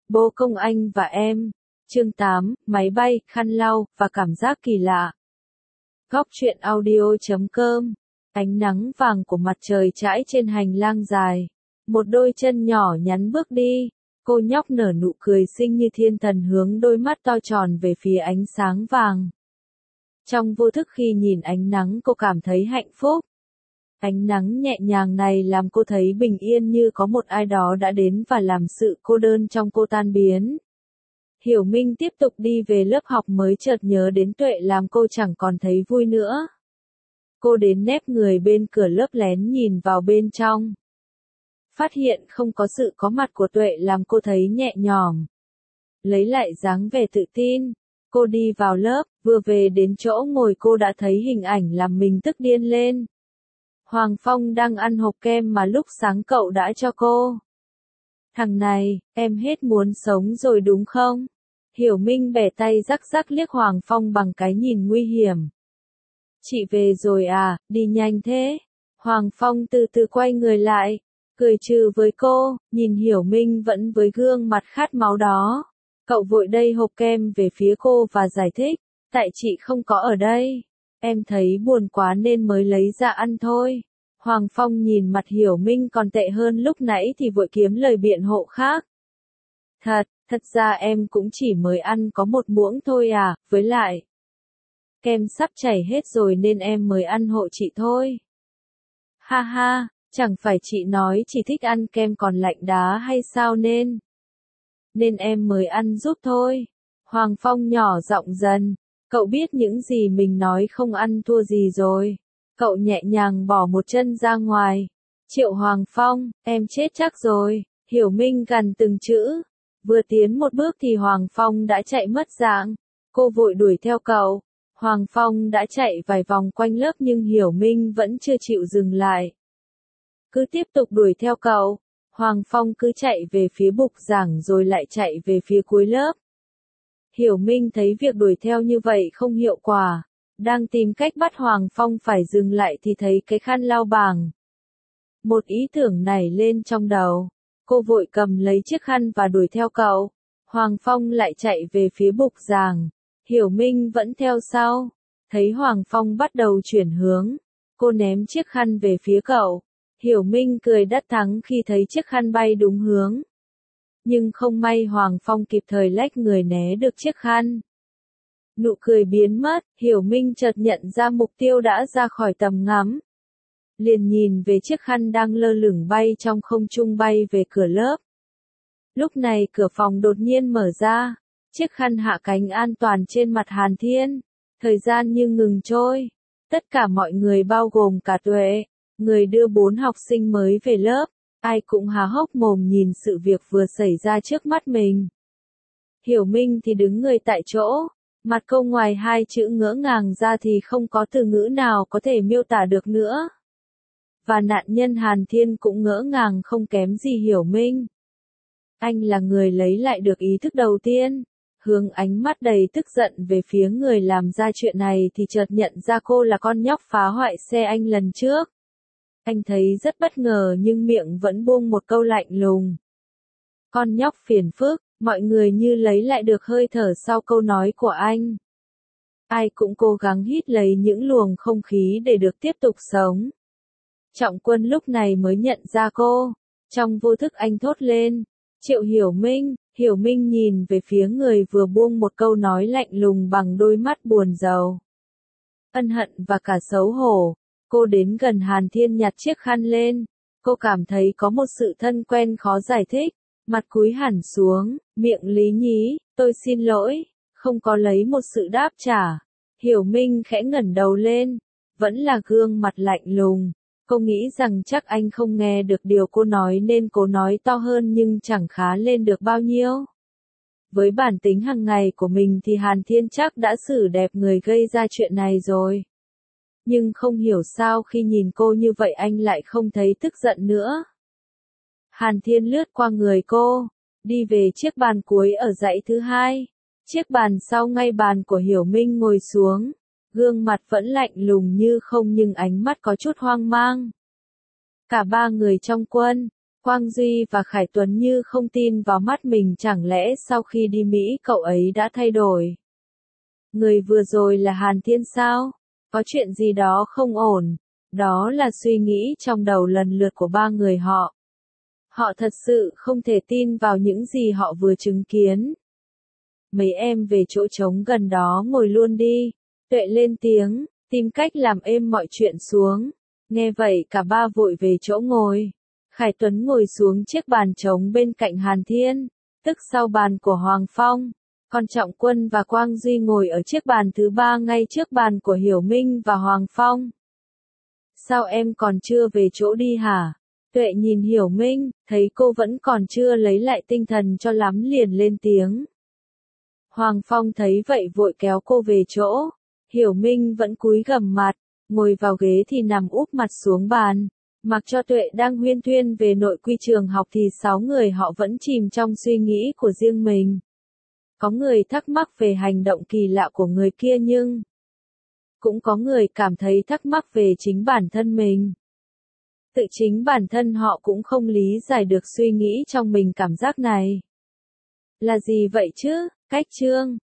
Bố công anh và em. Chương 8, máy bay, khăn lau, và cảm giác kỳ lạ. Góc truyện audio.com. Ánh nắng vàng của mặt trời trải trên hành lang dài. Một đôi chân nhỏ nhắn bước đi. Cô nhóc nở nụ cười xinh như thiên thần hướng đôi mắt to tròn về phía ánh sáng vàng. Trong vô thức khi nhìn ánh nắng cô cảm thấy hạnh phúc. Ánh nắng nhẹ nhàng này làm cô thấy bình yên như có một ai đó đã đến và làm sự cô đơn trong cô tan biến. Hiểu Minh tiếp tục đi về lớp học mới chợt nhớ đến Tuệ làm cô chẳng còn thấy vui nữa. Cô đến nép người bên cửa lớp lén nhìn vào bên trong. Phát hiện không có sự có mặt của Tuệ làm cô thấy nhẹ nhõm. Lấy lại dáng vẻ tự tin, cô đi vào lớp, vừa về đến chỗ ngồi cô đã thấy hình ảnh làm mình tức điên lên. Hoàng Phong đang ăn hộp kem mà lúc sáng cậu đã cho cô. Thằng này, em hết muốn sống rồi đúng không? Hiểu Minh bẻ tay rắc rắc liếc Hoàng Phong bằng cái nhìn nguy hiểm. Chị về rồi à, đi nhanh thế. Hoàng Phong từ từ quay người lại, cười trừ với cô, nhìn Hiểu Minh vẫn với gương mặt khát máu đó. Cậu vội đây hộp kem về phía cô và giải thích, tại chị không có ở đây. Em thấy buồn quá nên mới lấy ra ăn thôi. Hoàng Phong nhìn mặt Hiểu Minh còn tệ hơn lúc nãy thì vội kiếm lời biện hộ khác. Thật ra em cũng chỉ mới ăn có một muỗng thôi à, với lại. Kem sắp chảy hết rồi nên em mới ăn hộ chị thôi. Ha ha, chẳng phải chị nói chỉ thích ăn kem còn lạnh đá hay sao nên em mới ăn giúp thôi. Hoàng Phong nhỏ giọng dần, cậu biết những gì mình nói không ăn thua gì rồi. Cậu nhẹ nhàng bỏ một chân ra ngoài. Triệu Hoàng Phong, em chết chắc rồi. Hiểu Minh gằn từng chữ. Vừa tiến một bước thì Hoàng Phong đã chạy mất dạng. Cô vội đuổi theo cậu. Hoàng Phong đã chạy vài vòng quanh lớp nhưng Hiểu Minh vẫn chưa chịu dừng lại. Cứ tiếp tục đuổi theo cậu. Hoàng Phong cứ chạy về phía bục giảng rồi lại chạy về phía cuối lớp. Hiểu Minh thấy việc đuổi theo như vậy không hiệu quả. Đang tìm cách bắt Hoàng Phong phải dừng lại thì thấy cái khăn lau bảng. Một ý tưởng nảy lên trong đầu. Cô vội cầm lấy chiếc khăn và đuổi theo cậu. Hoàng Phong lại chạy về phía bục giảng. Hiểu Minh vẫn theo sau. Thấy Hoàng Phong bắt đầu chuyển hướng. Cô ném chiếc khăn về phía cậu. Hiểu Minh cười đắc thắng khi thấy chiếc khăn bay đúng hướng. Nhưng không may Hoàng Phong kịp thời lách người né được chiếc khăn. Nụ cười biến mất, Hiểu Minh chợt nhận ra mục tiêu đã ra khỏi tầm ngắm. Liền nhìn về chiếc khăn đang lơ lửng bay trong không trung bay về cửa lớp. Lúc này cửa phòng đột nhiên mở ra, chiếc khăn hạ cánh an toàn trên mặt Hàn Thiên. Thời gian như ngừng trôi. Tất cả mọi người bao gồm cả Tuệ, người đưa 4 học sinh mới về lớp, ai cũng há hốc mồm nhìn sự việc vừa xảy ra trước mắt mình. Hiểu Minh thì đứng người tại chỗ. Mặt cô ngoài hai chữ ngỡ ngàng ra thì không có từ ngữ nào có thể miêu tả được nữa. Và nạn nhân Hàn Thiên cũng ngỡ ngàng không kém gì Hiểu Minh. Anh là người lấy lại được ý thức đầu tiên. Hướng ánh mắt đầy tức giận về phía người làm ra chuyện này thì chợt nhận ra cô là con nhóc phá hoại xe anh lần trước. Anh thấy rất bất ngờ nhưng miệng vẫn buông một câu lạnh lùng. Con nhóc phiền phức. Mọi người như lấy lại được hơi thở sau câu nói của anh. Ai cũng cố gắng hít lấy những luồng không khí để được tiếp tục sống. Trọng Quân lúc này mới nhận ra cô. Trong vô thức anh thốt lên. Triệu Hiểu Minh. Hiểu Minh nhìn về phía người vừa buông một câu nói lạnh lùng bằng đôi mắt buồn rầu. Ân hận và cả xấu hổ. Cô đến gần Hàn Thiên nhặt chiếc khăn lên. Cô cảm thấy có một sự thân quen khó giải thích. Mặt cúi hẳn xuống, miệng lý nhí, tôi xin lỗi, không có lấy một sự đáp trả. Hiểu Minh khẽ ngẩng đầu lên, vẫn là gương mặt lạnh lùng. Cô nghĩ rằng chắc anh không nghe được điều cô nói nên cô nói to hơn nhưng chẳng khá lên được bao nhiêu. Với bản tính hàng ngày của mình thì Hàn Thiên chắc đã xử đẹp người gây ra chuyện này rồi. Nhưng không hiểu sao khi nhìn cô như vậy anh lại không thấy tức giận nữa. Hàn Thiên lướt qua người cô, đi về chiếc bàn cuối ở dãy thứ 2. Chiếc bàn sau ngay bàn của Hiểu Minh ngồi xuống, gương mặt vẫn lạnh lùng như không nhưng ánh mắt có chút hoang mang. Cả 3 người trong quân, Quang Duy và Khải Tuấn như không tin vào mắt mình, chẳng lẽ sau khi đi Mỹ cậu ấy đã thay đổi? Người vừa rồi là Hàn Thiên sao? Có chuyện gì đó không ổn? Đó là suy nghĩ trong đầu lần lượt của ba người họ. Họ thật sự không thể tin vào những gì họ vừa chứng kiến. Mấy em về chỗ trống gần đó ngồi luôn đi. Tuệ lên tiếng, tìm cách làm êm mọi chuyện xuống. Nghe vậy cả ba vội về chỗ ngồi. Khải Tuấn ngồi xuống chiếc bàn trống bên cạnh Hàn Thiên, tức sau bàn của Hoàng Phong. Còn Trọng Quân và Quang Duy ngồi ở chiếc bàn thứ ba ngay trước bàn của Hiểu Minh và Hoàng Phong. Sao em còn chưa về chỗ đi hả? Tuệ nhìn Hiểu Minh, thấy cô vẫn còn chưa lấy lại tinh thần cho lắm liền lên tiếng. Hoàng Phong thấy vậy vội kéo cô về chỗ. Hiểu Minh vẫn cúi gằm mặt, ngồi vào ghế thì nằm úp mặt xuống bàn. Mặc cho Tuệ đang huyên thuyên về nội quy trường học thì 6 người họ vẫn chìm trong suy nghĩ của riêng mình. Có người thắc mắc về hành động kỳ lạ của người kia nhưng cũng có người cảm thấy thắc mắc về chính bản thân mình. Tự chính bản thân họ cũng không lý giải được suy nghĩ trong mình cảm giác này. Là gì vậy chứ? Cách chương